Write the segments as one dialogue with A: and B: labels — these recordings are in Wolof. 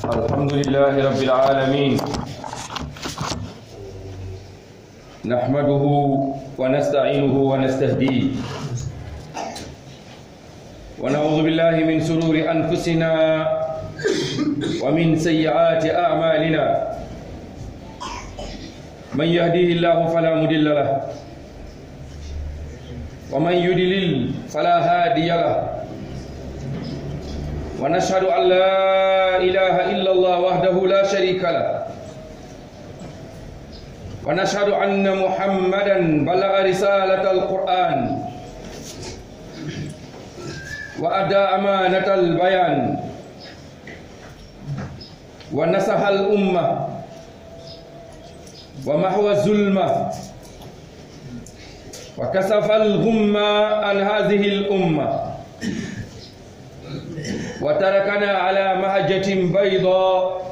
A: الحمد لله رب العالمين نحمده ونستعينه ونستهديه ونعوذ بالله من شرور أنفسنا ومن سيئات أعمالنا من يهديه الله فلا مضل له ومن يضلل فلا هادي له ونشهد أن لا إله إلا الله وحده لا شريك له ونشهد أن محمدا بلغ رسالة القرآن وأدى أمانة البيان ونصح الأمة ومحو الظلمة وكشف الغمة عن هذه الأمة وتركنا على مهجة بيضاء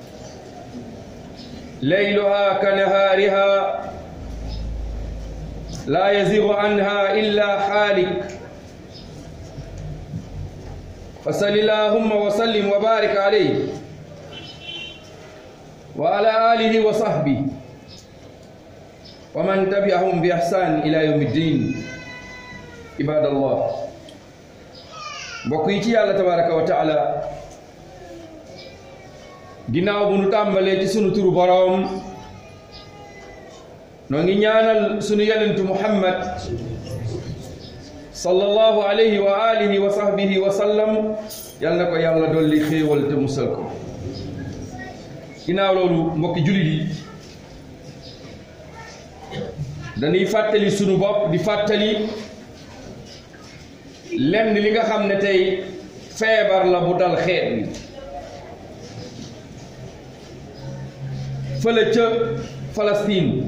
A: ليلها كنهارها لا يزيغ عنها إلا حالك فصل اللهم وسلم وبارك عليه وعلى آله وصحبه ومن تبعهم بإحسان إلى يوم الدين عباد الله mbokk yi ci yàlla tabaraka wa taala ginnaaw bu nu tàmbalee ci sunu turu boroom noo ngi ñaanal sunu yonentu Muhammad sallallahu alayhi wa alihi wa sahbihi wa sallam yal na ko yàlla dolli xéewal te musal ko ginnaaw loolu mbokki jullit yi dañuy fàttali sunu bopp di fàttali lenn li nga xam ne tey feebar la bu dal xeet bi fële ca Palestine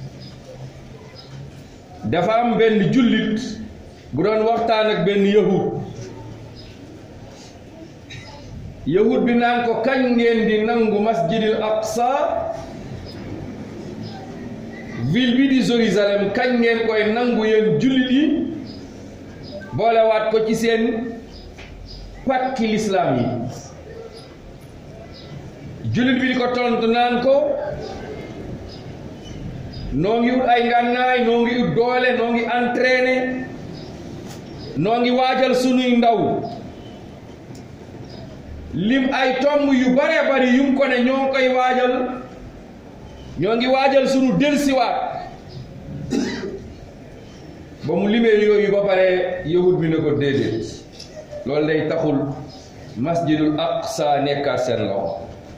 A: dafa am benn jullit bu doon waxtaan ak benn yahud bi naan ko kañ ngeen di nangu masjidil aqsa ville bi di Jérusalem kañ ngeen koy nangu yéen jullit yi boolewaat ko ci seen pàkki lislaam yi jullit bi di ko tontu naan ko noo ngi ut ay ngànnaay noo ngi ut doole noo ngi entraîné noo ngi waajal sunuy ndaw lim ay tomb yu bare bari yum ko ne ñoo koy waajal ñoo ngi waajal sunu delsiwaat ba mu limee yooyu ba pare yahud bi ne ko déedéet loolu day taxul masjidul aqsa nekkaat seen loxo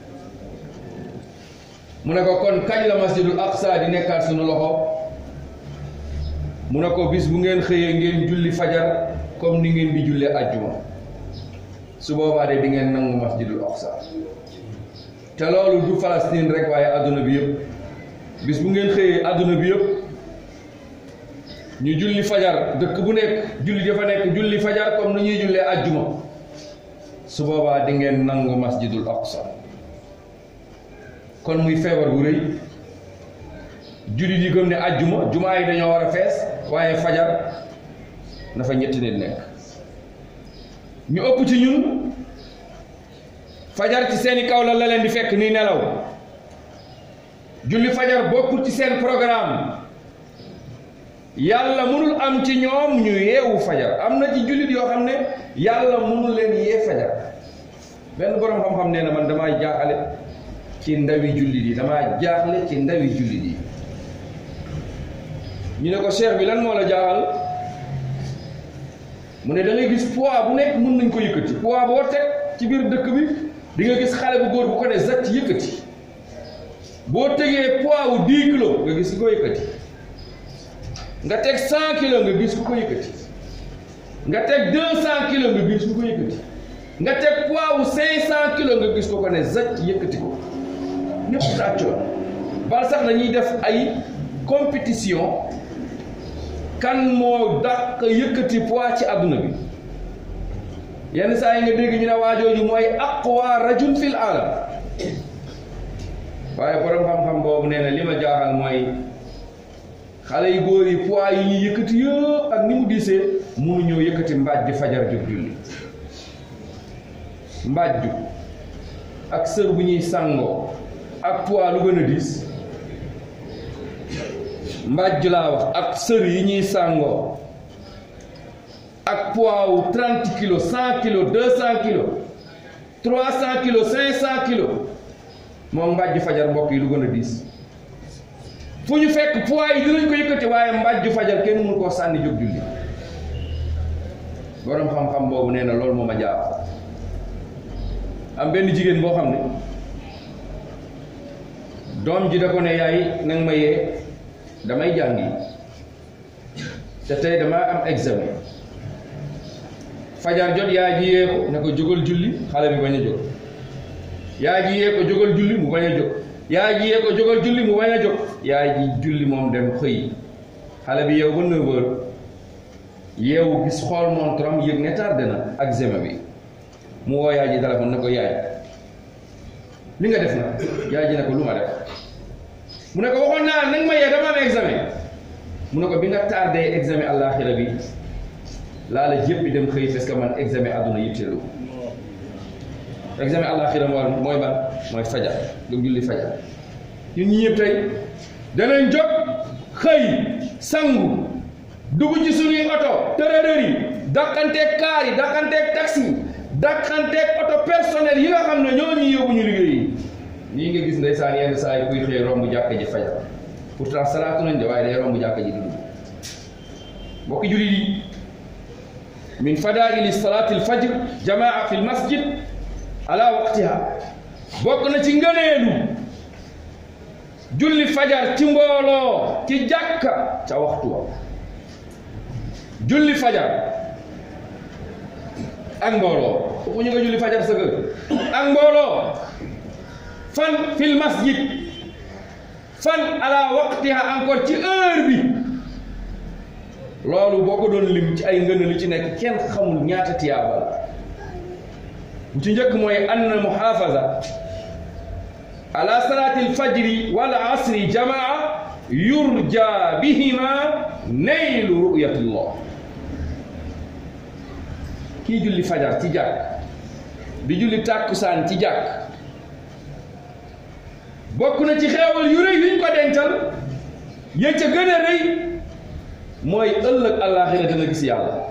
A: mu ne ko kon kañ la masjidul aqsa di nekkaat sunu loxo mu ne ko bis bu ngeen xëyee ngeen julli fajar comme ni ngeen di jullee ajjuma su boobaa de di ngeen nangu masjidul aqsa te loolu du Palestine rek waaye adduna bi yëpp bis bu ngeen xëyee adduna bi yëpp ñu julli fajar dëkk bu nekk julli dafa nekk julli fajar comme ni ñuy jullee ajjuma su boobaa di ngeen nangu masjidul aqsa kon muy feebar bu rëy julli di gëm ne ajjuma jumaa yi dañoo war a fees waaye fajar na fa ñetti nit nekk ñu ëpp ci ñun fajar ci seeni kaw la leen di fekk ni nelaw julli fajar bokkul ci seen programme yàlla mënul am ci ñoom ñu yeewu fajar am na ci jullit yoo xam ne yàlla mënul leen yee fajar benn boroom xam-xam nee na man damaa jaaxle ci ndawi jullit yi damaa jaaxle ci ndawi jullit yi ñu ne ko cheikh bi lan moo la jaaxal mu ne da ngay gis poids bu nekk mën nañ ko yëkkati poids boo teg ci biir dëkk bi di nga gis xale bu góor bu ko ne zat yëkkati boo tegee poids wu 10 kilos nga gis ko yëkkati nga teg 100 kilos nga gis ku ko yëkkati nga teg 200 kilos nga gis ku ko yëkkati nga teg poids wu 500 kilos nga gis ko ne zat yëkkati ko ñëpp tàccoon bal sax dañuy def ay compétition kan moo dàq yëkkati poids ci àdduna bi yenn saa yi nga dégg ñu ne waajooju mooy aqwa rajul fil alam waaye borom xam-xam boobu nee na li ma jaaxal mooy xale yu góor yi poids yi ñuy yëkkati yëpp ak ni mu diisee mënuñoo yëkkati mbaaj di fajar jóg julli mbaaj ju ak sër bu ñuy sàngoo ak poids lu gën a diis mbàjj laa wax ak sër yi ñuy sàngoo ak poids wu 30 kilos 100 kilos 200 kilos 300 kilos 500 kilos moom mbàjj fajar mbokk yi lu gën a diis fu ñu fekk poids yi dinañ ko yëkkati waaye mbàjj fajar kenn mënu koo sànni jóg julli borom xam-xam boobu nee na loolu moo ma jaaxal am benn jigéen boo xam ne doom ji da ko ne yaay nag ma yee damay jàngi te tey damaa am examen fajar jot yaay ji yee ko ne ko jógal julli xale bi bañ a jóg yaay ji yee ko jógal julli mu bañ a jóg yaay ji yee ko jógal julli mu bañ a jóg yaay ji julli moom dem xëy xale bi yeewu ba 9 heures yeewu gis xool montre am yëg ne tardé na examen bi mu woo yaay ji téléphone ne ko yaay li nga def na yaay ji ne ko lu ma def mu ne ko waxoon naa nag ma yee dama am examen mu ne ko bi nga tardé examen àllaaxira bi laa la jéppi dem xëy parce que man examen àdduna yitteelu examen àllaaxira mooy ban mooy fajar nga julli fajar ñun ñi ñëpp tey danañ jóg xëy sangu dugg ci suñuy oto tërërër yi dàqanteeg kaar yi dàqanteeg taxi dàqanteeg oto personnel yi nga xam ne ñoo ñuy yóbbu ñu liggéey yi nga gis ndeysaan yenn saa yi kuy xëy romb jàkka ji fajar pourtant salaatu nañ de waaye day romb jàkka ji dugg mbokki jullit yi min fadaili salaati alfajr jamaa fi lmasjid ala waqtiha bokk na ci ngëneelu julli fajar ci mbooloo ci jàkka ca waxtu wa julli fajar ak mbooloo waxuñu nga julli fajar sa kër ak mbooloo fan fil masjid fan ala waqtiha encore ci heure bi loolu boo ko doon lim ci ay ngëneel li ci nekk kenn xamul ñaata tiyaaba la bu ci njëkk mooy anna muhafaza ala salati alfajri wal asri jamaa yurja bihima naylu ru'yatillah kii julli fajar ci jàkk di julli tàkkusaan ci jàkk bokk na ci xeewal yu rëy yuñ ko dencal ya ca gën a rëy mooy ëllëg àllaaxira dana gis yàlla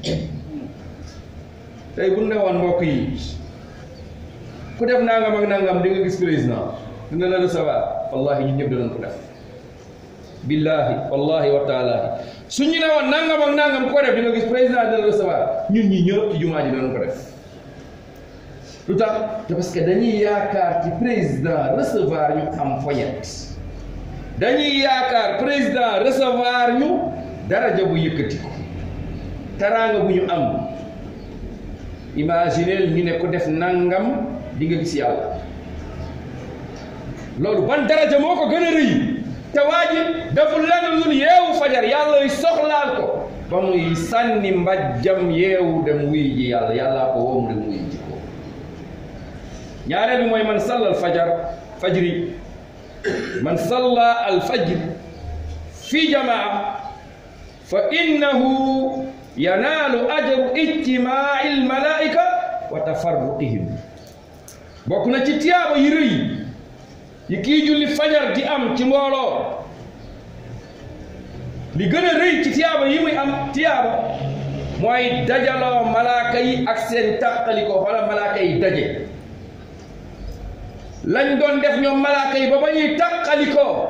A: tey bu ne woon mbokk yi ku def nangam ak nangam di nga gis président dina la recevoir wallahi ñun ñëpp danañ ko def billahi wallahi wa taala suñu ne woon nangam ak nangam ko def di nga gis président dina recevoir ñun ñi ñëpp ci jumaa ji danañ ko def lu tax te parce que dañuy yaakaar ci président recevoir ñu am foñet dañuy yaakaar président recevoir ñu daraja bu yëkkati ko teraanga bu ñu am imagineel ñu ne ko def nangam di nga gis yàlla loolu ban daraja moo ko gën a rëy te waa ji deful lenn lu yeewu fajar yàlla soxlaal ko ba muy sànni mbajjam yeewu dem wuy ji yàlla yàllaa ko woo mu dem wuy ji ko ñaareel bi mooy man salla al fajri man salla al fajr fi jamaa fa innahu yanaalu ajru ijtimaai al malaika wa tafarruqihim bokk na ci tiyaaba yi rëy yi kii julli fajar di am ci mbooloo li gën a rëy ci tiyaaba yi muy am tiyaaba mooy dajaloo malaaka yi ak seen tàqaliko wala malaaka yi daje lañ doon def ñoom malaaka yi ba ba ñuy tàqalikoo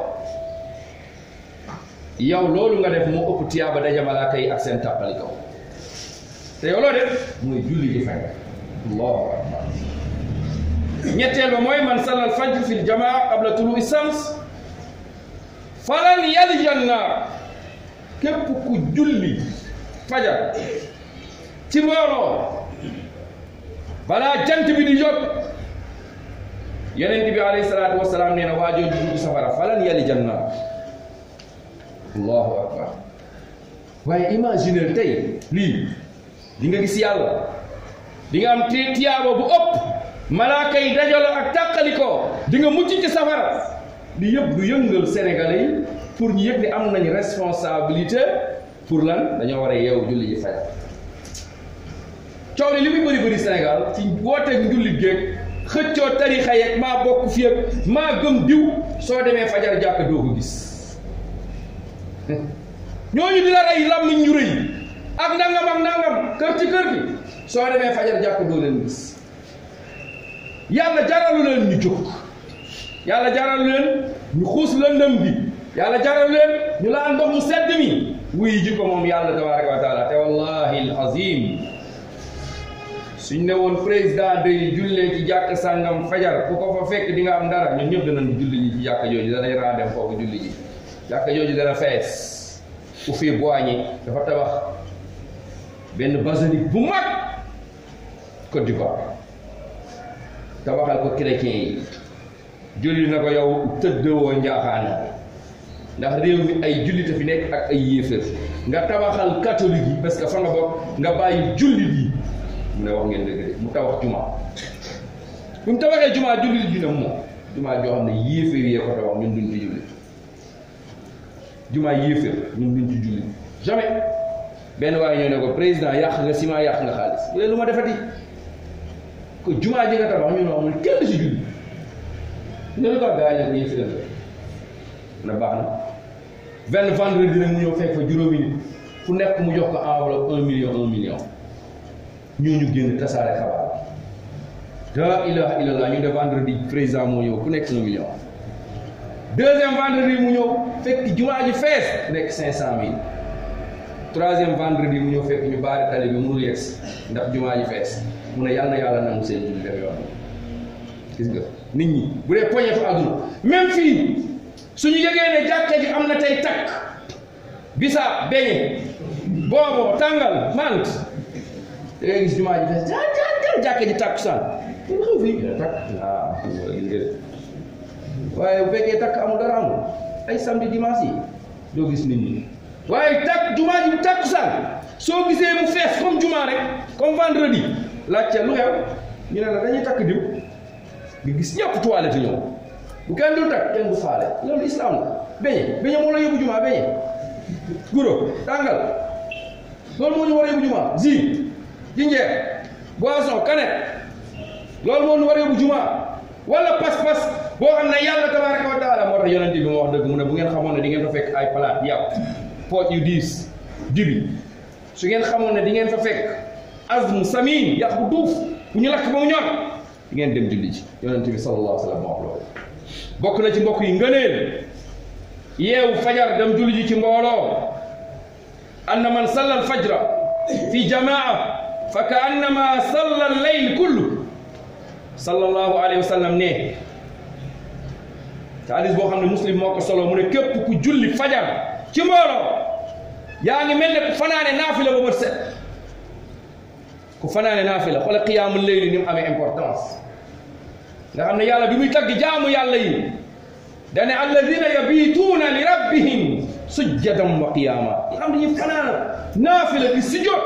A: yow loolu nga def moo ëpp tiyaaba daje malaaka yi ak seen tàqalikoo te yow loo def muy julli di fay allahu akbar ñetteel ba mooy man salla al fajr fi ljamaa qabla tulu'i shams falan yalija nnaar képp ku julli fajar ci mbooloo balaa jant bi di jóg yonent bi alayhi salaatu wasalaam nee na waajoo dugg safara falan yalija nnaar allahu akbar waaye imaginer tey lii di nga gis yàlla di nga am tiyaaba bu ëpp malaaka yi dajaloo ak tàqalikoo di nga mucc ci safara li yëpp du yëngal sénégalais yi pour ñu yëg ni am nañ responsabilité pour lan dañoo war a yeewu julli ji fajar coow li muy bëri bëri Sénégal ci wooteeg njulli géeg xëccoo tarixa yeeg maa bokk fi ak maa gëm diw soo demee fajar jàkk doo ko gis ñooñu di la rey làmmiñ ñu rëy ak nangam kër ci kër gi soo demee fajar jàkk doo leen gis. yàlla jaralu leen ñu jóg yàlla jaralu leen ñu xuus lëndëm bi yàlla jaralu leen ñu laan ndox mu sedd mi wuy ji ko moom yàlla tabaraka wa taala te wallahi alazim suñ ne woon président day jullee ci jàkk sàngam fajar ku ko fa fekk di nga am dara ñun ñëpp danañ julli ji ci jàkk jooju danay dem foofu julli ji jàkk jooju dana fees ku fii boiñi dafa tabax benn basilique bu mag Côte d'Ivoire tabaxal ko chrétien yi julli na ko yow tëddoo njaaxaana ndax réew mi ay jullite fi nekk ak ay yéefar nga tabaxal catholique yi parce que fa nga bokk nga bàyyi jullit yi mu ne wax ngeen dëgg de mu tabax jumaa bi mu tabaxee jumaa jullit bi ne moom jumaa joo xam ne yéefar yee ko tabax ñun duñ ci julli jumaa yéefar ñun duñ ci julli jamais benn waaye ñoo ne ko président yàq nga ciment yàq nga xaalis bu leen lu ma defati ko jumaa ji nga tabax ñu ne amul kenn si julli ne lu tax gaa yi yéefar na baax na benn vendredi rek mu ñëw fekk fa juróomi nit ku nekk mu jox ko enveloppe 1 million ñooñu génn tasaare xabaar la ilaha illallah ñu de vendredi président moo ñëw ku nekk 1 million deuxième vendredi mu ñëw fekk jumaa ji fees nekk 500 000 troisième vendredi mu ñëw fekk ñu baari tali bi mënul yegsi ndax jumaa ji fees mu ne yàlla na yàlla nangu seen julli def yoon gis nga nit ñi bu dee poñetu àdduna même fii suñu yëgee ne jàkka ji am na tey takk bisa beñe boobo tàngal mant da ngay gis jumaa ji fees jàkka ji takk saan xew fii takk waaye bu fekkee takk amul dara amul ay samedi dimanche yi doo gis nit ñi waaye takk jumaa ji bu takk saan soo gisee mu fees comme jumaa rek comme vendredi laajte lu xew ñu ne la dañuy takk diw nga gis ñëpp toilette ñëw bu kenn dul takk kenn du faale loolu islam la beñe moo la yóbbu jumaa beñe guro tàngal loolu moo ñu war a yóbbu jumaa zi jinjeer boisson canette loolu moo ñu war a yóbbu jumaa wala pas-pas boo xam ne yàlla tabaraka wa taala moo tax yonent bi moo wax dëgg mu ne bu ngeen xamoon ne di ngeen fa fekk ay palaat yàpp poot yu diis dibi su ngeen xamoon ne di ngeen fa fekk azmu samin yàq bu duuf bu ñu lakk ba mu ñor di ngeen dem julli ci yonent bi sallallahu alayhi wa sallam moo wax loolu bokk na ci mbokk yi ngëneel yeewu fajar dem julli ji ci mbooloo anna man salla al fajra fi jamaa fa ka annama salla al layl kullu sallallahu alayhi wa sallam ne te hadis boo xam ne muslim moo ko solo mu ne képp ku julli fajar ci mbooloo yaa ngi mel ne ku fanaane naafila ba bët set ku fanaane naafila xoolal qiyaamul layli ni mu amee importance nga xam ne yàlla bi muy tagg jaamu yàlla yi dane alladina yabituuna li rabbihim sujjadan wa qiyaama yi xam ne ñu fanaana naafila bi sujjóot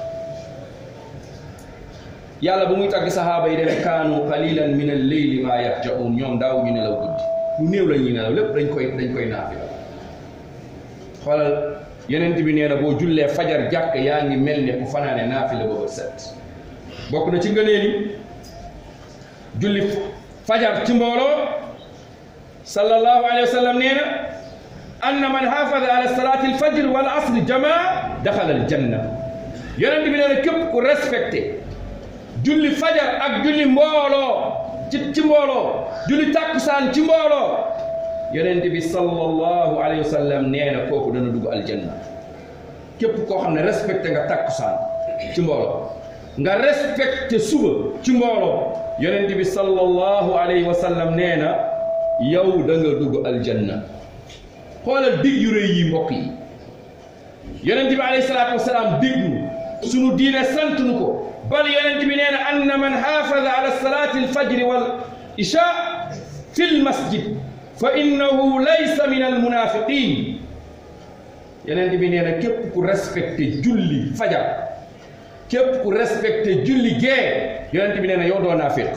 A: yàlla bu muy tagg sahaaba yi dane kaanu qalilan min al-layli ma yahja'un ñoom daaw ñu nelaw guddi lu néew la ñuy nelaw lépp dañ koy naafila xoolal yonent bi nee na boo jullee fajar jàkk yaa ngi mel ne ku fanaane naafila booba set bokk na ci ngëneeli julli fajar ci mbooloo sallallahu alayhi wa sallam nee na anna man haafada ala salati alfajr wal asr jamaa daxala aljanna yonent bi nee na képp ku respecté julli fajar ak julli mbooloo ci mbooloo julli takkusaan ci mbooloo yonent bi sallallahu alayhi wa sallam nee na kooku dana dugg aljanna képp koo xam ne respecté nga takkusaan ci mbooloo nga respecté suba ci mbooloo yonent bi sallallahu alayhi wa sallam nee na yow da nga dugg aljanna xoolal dig yu rëy yi mbokk yi yonent bi alayhi salaatu wasalaam dig nu sunu diine sant nu ko bal yonent bi nee na anna man haafada ala salaati alfajri wal isha fi lmasjid fa innahu laysa min almunafiqin yonent bi nee na képp ku respecté julli fajar képp ku respecté julli gee yonent bi nee na yow doo naafiq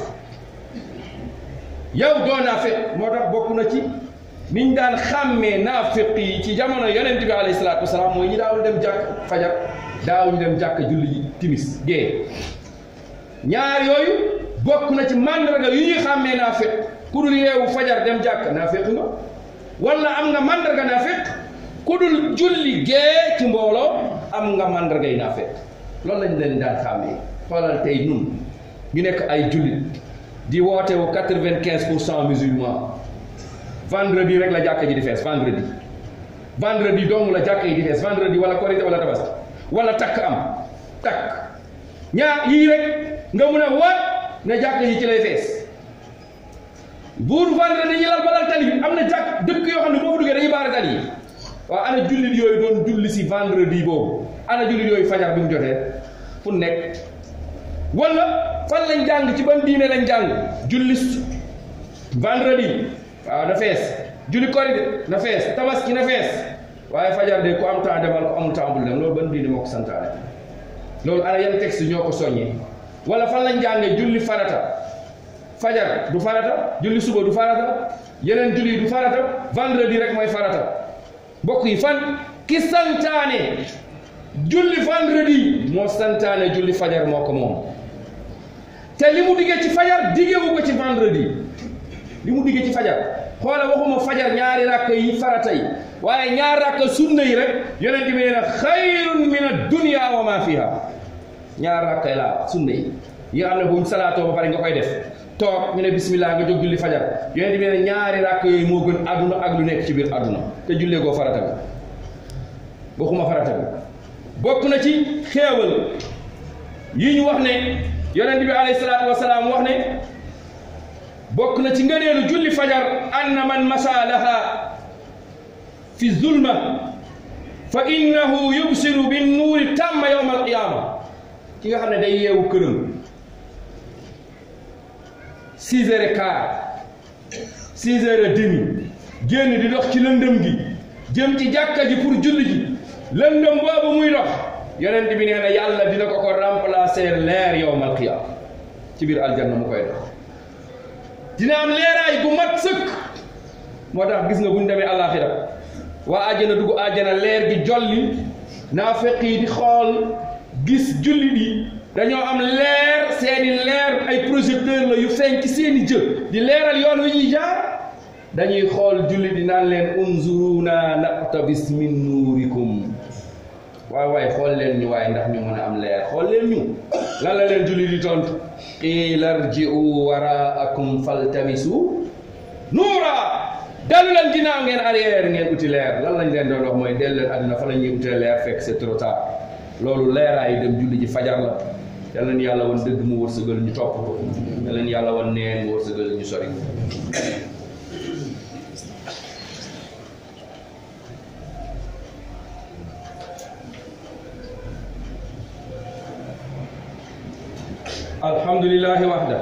A: moo tax bokk na ci niñ daan xàmmee naafiq yi ci jamono yonent bi alayhi salaatu wasalaam mooy ñi daawul dem jàkk fajar daawuñu dem jàkk julli timis gee ñaar yooyu bokk na ci mandarga yu ñuy xàmmee naafiq ku dul yeewu fajar dem jàkk naafiq nga wala am nga mandarga naafiq ku dul julli gee ci mbooloo am nga mandargay naafiq loolu lañ leen daan xàmmee. xoolal tey ñun ñu nekk ay jullit di woote wu 95% musulman vendredi rek la jàkka ji di fees vendredi dong la jàkka yi di fees vendredi wala korité wala tabaski wala takk ñaar yii rek nga mun a waat ne jàkka yi ci lay fees buur vendredi ñi lal balal tali bi am na jàkk dëkk yoo xam ne boo fa duggee dañuy baara tali yi waaw ana jullit yooyu doon julli si vendredi boobu ana jullit yooyu fajar bi mu jotee fu nekk wala fan lañ jàng ci ban diine lañ jàng julli vendredi waaw na fees julli korité na fees tabaski na fees waaye fajar de ku am temps demal ku amul temps bul dem loolu ban diine moo ko santaane loolu ana yan texte ñoo ko soññee wala fan lañ jàngee julli farata fajar du farata julli suba du farata yeneen julli du farata vendredi rek mooy farata mbokk yi fan ki santaane julli vendredi moo santaane julli fajar moo ko moom te li mu diggee ci fajar diggewu ko ci vendredi li mu diggee ci fajar xoola waxuma fajar ñaari rakk yi farata yi waaye ñaari rakk sunna yi rek yonent bi nee na xayrun min ad-dunya wa ma fiha ñaari rakk la sunna yi nga xam ne bu salaatoo ba pare nga koy def toog ñu ne bismillah nga jóg julli fajar yonent bi nee na ñaari rakk yooyu moo gën àdduna ak lu nekk ci biir àdduna te jullee goo farata bi waxuma farata bi bokk na ci xéewal yi ñu wax ne yonent bi alayhi salaatu wasalaam wax ne bokk na ci ngëneelu julli fajar anna man masalaha fi zulma fa innahu yubsiru bin nuuri tamma yawma alqiyama ki nga xam ne day yeewu këram 6h15 6h30 génn di dox ci lëndëm gi jëm ci jàkka ji pour julli ji lëndëm boobu muy dox yonent bi nee na yàlla dina ko remplacer leer yawmal qiyaama ci biir aljanna mu koy dox dina am leeraay bu mat sëkk moo tax gis nga bu ñu demee àllaaxira waa àjjana dugg àjjana leer gi jolli naafeq yi di xool gis jullit yi dañoo am leer seeni leer ay projecteur la yu feeñ ci seeni jë di leeral yoon wi ñuy jaar dañuy xool jullit yi naan leen unzuruna naqtabis min nuurikum waay xool leen ñu waaye ndax ñu mën a am leer xool leen ñu lan la leen jullit di tontu qiila irji'u waraakum faltamisu nuura dellu leen ginnaaw ngeen arrière ngeen uti leer lan lañ leen doon wax mooy dellu leen àdduna fa la ñuy utee leer fekk c'est trop tard loolu leeraay dem julli ji fajar la yal leen yàlla wan dëgg mu wërsëgal ñu topp ko yal leen yàlla wan neen mu wërsëgal ñu sori alhamdulillahi wahda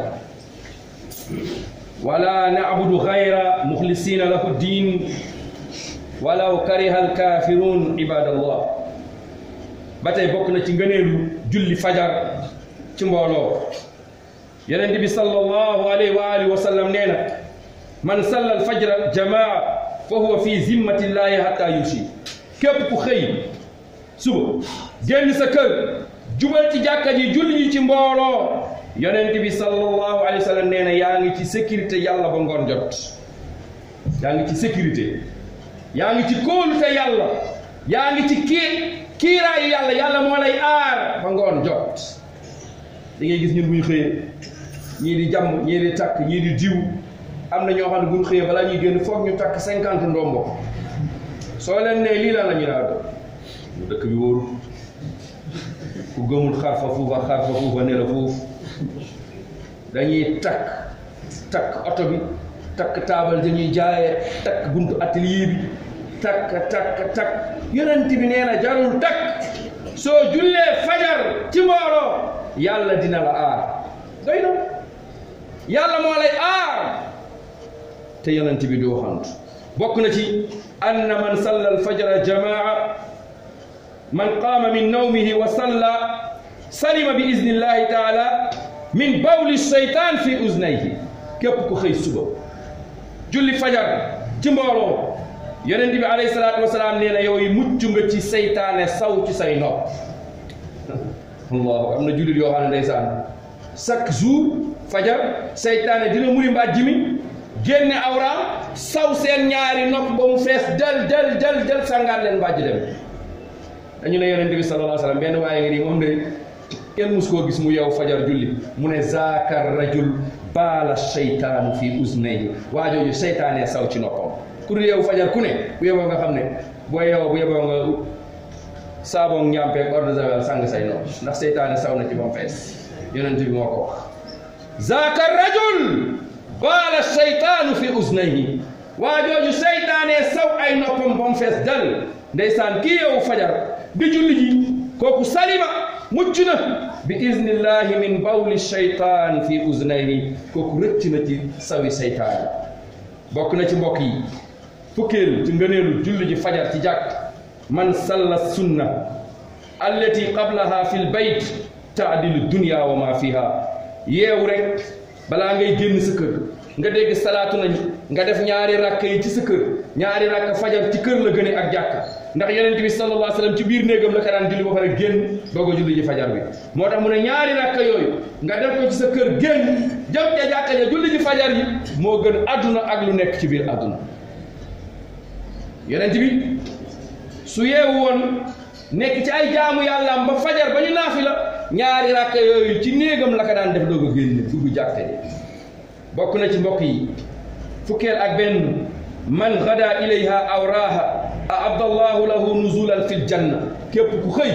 A: wala na'budu ghayra mukhlisina lahu din walaw kariha alkafirun ibadallah ba tey bokk na ci ngëneelu julli fajar ci mbooloo yonent bi sallallahu alayhi wa alihi wa sallam nee na man salla alfajra jamaa fa huwa fi zimmati llahi hatta yusi képp ku xëy suba génn sa kër jubal ci jàkka ji julli ji ci mbooloo yonent bi sallallahu alayhi wa sallam nee na yaa ngi ci sécurité yàlla ba ngoon jot yaa ngi ci sécurité yaa ngi ci kóolute yàlla yaa ngi ci kiiraayu yàlla yàlla moo lay aar ba ngoon jot da ngay gis ñun bu ñu xëyee ñii di jàmm ñii di takk ñii di diw am na ñoo xam ne bu ñu xëyee balaa ñuy génn foog ñu takk 50 ndombo soo leen nee lii lan la ñu naan dëkk bi wóorul ku gëmul xarfa fuufa ne la foofu dañuy takk oto bi takk taabal dañuy jaayee takk buntu atelier bi takk yonent bi nee na jarul takk soo jullee fajar ci mbooloo yàlla dina la aar doy na yàlla moo lay aar te yonent bi doo xantu bokk na ci anna man salla alfajra jamaa man qaama min nawmihi wa salla salima bi iznillahi taala min bawli shaytaan fi uznayhi képp ku xëy suba julli fajar ci mbooloo yonent bi alayhi salaatu wasalaam nee na yow yi mucc nga ci seytaane saw ci say nopp allahu am na jullit yoo xam ne ndeysaan chaque jour fajar seytaane dina muri mbàjj mi génne awraam saw seen ñaari nopp ba mu fees del sangaat leen mbàjj dem. dañu ne yonent bi sallallahu alayhi wa sallam benn waaye ngi nii moom de kenn mus koo gis mu yow fajar julli mu ne zaaka rajul baala seytaanu fi uznayhi waa jooju seytaanee saw ci noppam. ku dul yow fajar ku ne bu yeboo nga xam ne boo yow bu yeboo nga saaboog ñàmpeeg eau de javel sang say nopp ndax seytaane saw na ci ba mu fees yonent bi moo ko wax. zaaka rajul baala seytaanu fi uznayhi waa jooju seytaanee saw ay noppam ba mu fees dal. ndeysaan kii yow fajar di julli ji kooku salima mucc na bi iznillahi min bawli shaytaan fi uznayhi kooku rëcc na ci sawi seytaan. bokk na ci mbokk yi fukkeel ci ngëneelu julli ji fajar ci jàkk man salla sunna allati qablaha fi lbayt taadilu dunya wa ma fiha yeewu rek balaa ngay génn sa kër nga dégg salaatu nañ nga def ñaari rakk yi ci sa kër ñaari rakk fajar ci kër la gëne ak jàkka ndax yonent bi sallallahu alayhi wa sallam ci biir néegam la ko daan julli ba pare génn doog a julli ji fajar bi moo tax mu ne ñaari rakk yooyu nga def ko ci sa kër génn jëm ca jàkka ja julli ji fajar yi moo gën adduna ak lu nekk ci biir adduna. yonent bi su yeewu woon nekk ci ay jaamu yàllaam ba fajar ba ñu naafi la ñaari rakk yooyu ci néegam la ko daan def doog a génn dugg jàkka ji. bokk na ci mbokk yi fukkeel ak benn man gada ilayha aw raaha abdallahu lahu nuzulan fil janna képp ku xëy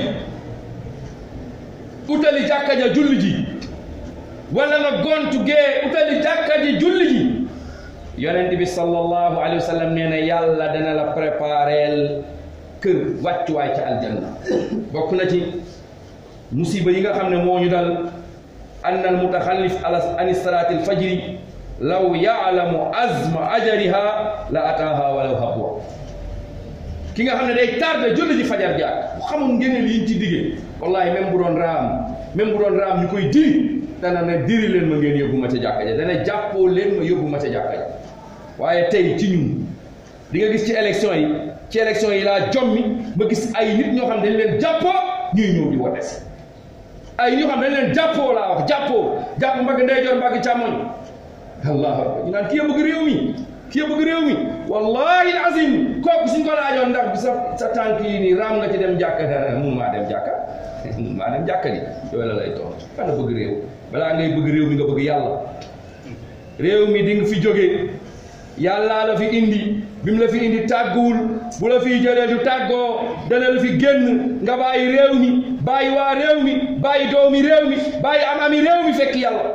A: utali jàkka ja julli ji wala nga gontu gee utali jàkka ji julli ji yonent bi sallallahu alayhi wa sallam nee na yàlla dana la prépareel kër wàccuwaay ca aljanna. bokk na ci musiba yi nga xam ne moo ñu dal anna al mutaxallif an salaati al fajri law yaalamu azma ajariha la ataaha walaw habwa. ki nga xam ne day tardé julli ji fajar jaar bu xamoon ngeen liñ ci diggee wallahi même bu doon raam ñu koy diri dana ne diri leen ma ngeen yóbbu ma ca jàkka ja dana jàppoo leen ma yóbbu ma ca jàkka ja. waaye tey ci ñun di nga gis ci élection yi laa jommi ba gis ay nit ñoo xam ne dañ leen jàppoo ñuy ñëw di wote si ay ñoo xam ne dañ leen jàppoo laa wax jàpp mbagg ndeyjoor mbagg càmmoñ allahu akbar ñu naan kii bëgg réew mi wallahi azim kooku suñ ko laajoon ndax bi sa tànk yi nii raam nga ci dem jàkka mun maa dem jàkka di yooyu la lay toon kana bëgg réew balaa ngay bëgg réew mi nga bëgg yàlla. réew mi di nga fi jógee yàllaa la fi indi bi mu la fi indi tàgguwul bu la fiy jëlee du tàggoo dana la fi génn nga bàyyi réew mi bàyyi waa réew mi bàyyi doomi réew mi bàyyi ami réew mi fekk yàlla.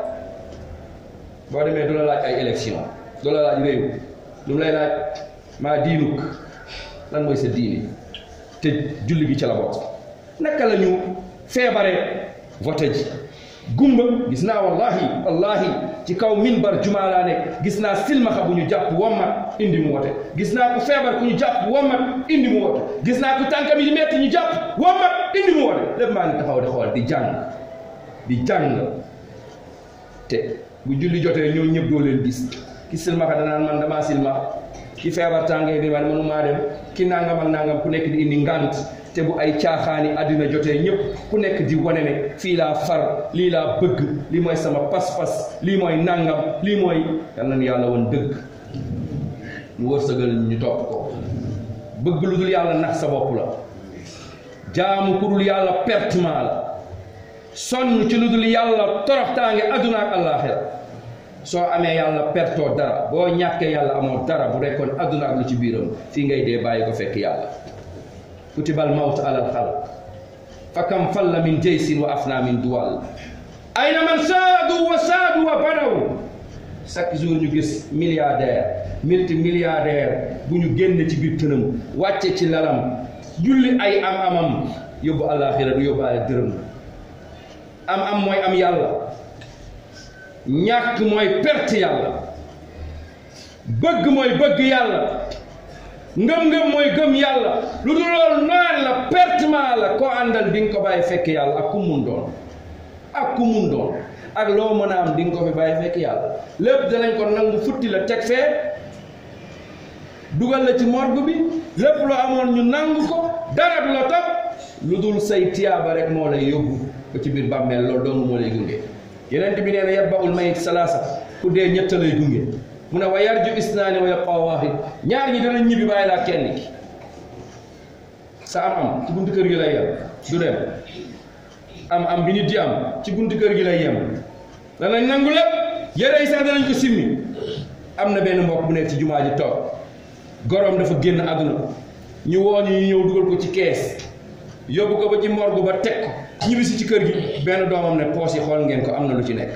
A: boo demee du la laaj ay élection du la laaj réew lu mu lay laaj maa diinuk lan mooy sa diini te julli gi ci la bokk. naka la ñu feebaree voté ji gumba gis naa wallahi ci kaw minbar jumaa laa nekk gis naa silmaxa bu ñu jàpp wommat indi mu wote gis naa ku feebar ku ñu jàpp wommat indi mu wote gis naa ku tànkam yi di metti ñu jàpp wommat indi mu wote lépp maa ngi taxaw di xool di jàng te bu julli jotee ñoo ñëpp doo leen gis ki silmaxa danaan man damaa silmaxa ki feebar tàngee bi man mënumaa dem ki nangam ak nangam ku nekk di indi ngant te bu ay caaxaani àddina jotee ñëpp ku nekk di wane ne fii laa far lii laa bëgg lii mooy sama pas-pas lii mooy nangam lii mooy yal nañu yàlla woon dëgg ñu wërsëgal ñu topp ko. bëgg lu dul yàlla nax sa bopp la jaamu ku dul yàlla pertement la sonn ci lu dul yàlla toroxtaange adduna ak àllaaxira soo amee yàlla pertoo dara boo ñàkkee yàlla amoo dara bu rekkoon adduna ak lu ci biiram fii ngay dee bàyyi ko fekk yàlla. kutibal mawt alal xalq fa kam falla min jaysin wa afna min duwal ayna man saadu wa banaw. chaque jour ñu gis multimilliardaire bu ñu génn ci biir tënam wàcce ci lalam julli ay am-amam yóbbu àllaaxira du yóbbu ay dërëm. am mooy am yàlla ñàkk mooy perte yàlla bëgg mooy bëgg yàlla ngëm-ngëm mooy gëm yàlla lu dul loolu naan la pertement la koo àndal di nga ko bàyyi fekk yàlla ak ku mun doon ak loo mën a am di nga ko fi bàyyi fekk yàlla lépp danañ ko nangu futti la teg fee dugal la ci morgue bi lépp loo amoon ñu nangu ko dara du la topp lu dul say tiyaaba rek moo lay yóbbu ba ci biir bàmmeel loolu dong moo lay gunge yonent bi nee na yatba'ul mayit salaasa ku dee ñett lay gunge mu ne wa yarju isnaani wa yabqa waahid ñaar ñi danañ ñibbi bàyyi laa kenn ki sa am ci buntu kër gi lay yem du dem am bi nit di am ci buntu kër gi lay yem danañ nangu lépp yére yi sax danañ ko simmi. am na benn mbokk bu nekk ci jumaa ji toog gorom dafa génn àdduna ñu woo ñu ñëw dugal ko ci kees yóbbu ko ba ci morgue ba teg ko ñibbisi ci kër gi benn doomam ne poos yi xool ngeen ko am na lu ci nekk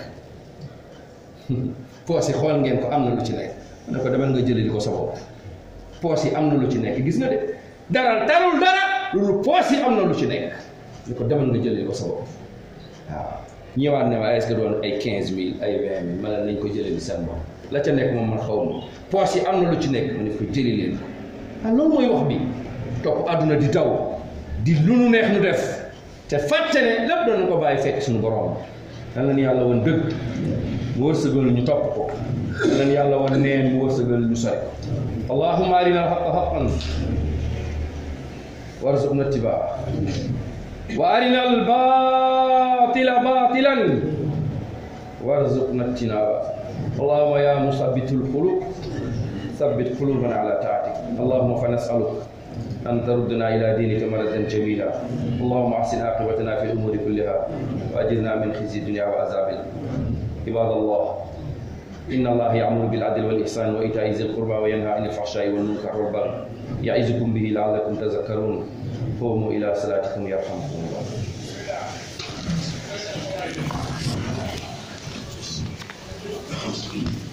A: poos yi xool ngeen ko am na lu ci nekk ne ko demal nga jëlee ko sa bopp poos yi am na lu ci nekk gis nga de dara tarul dara loolu poos yi am na lu ci nekk ne ko demal nga jëlee ko sa bopp waaw ñëwaat ne waaye est-ce que doon ay 15000 ay 20000 ma ne nañ ko jëlee di seen bopp la ca nekk moom man xaw ma poos yi am na lu ci nekk ma ne ko jëli leen ko ah loolu mooy wax bi topp àdduna di daw di lu nu neex nu def te fàtte ne lépp doon ko bàyyi fekk suñu borom dan leen yàlla woon dëgg mu wërsëgal ñu topp ko dan leen yàlla woon neen mu wërsëgal ñu sori allahumma arina alhaqa haqqan warzuqna ittibaa wa arina albatila batilan warzuqna ijtinaba اللهم يا مثبت القلوب ثبت قلوبنا على طاعتك اللهم فنسألك أن تردنا إلى دينك مردا جميلا اللهم أحسن عاقبتنا في الأمور كلها وأجرنا من خزي الدنيا وعذاب عباد الله إن الله يأمر بالعدل والإحسان وإيتاء ذي القربى وينهى عن الفحشاء والمنكر والبغي يعظكم به لعلكم تذكرون قوموا إلى صلاتكم يرحمكم الله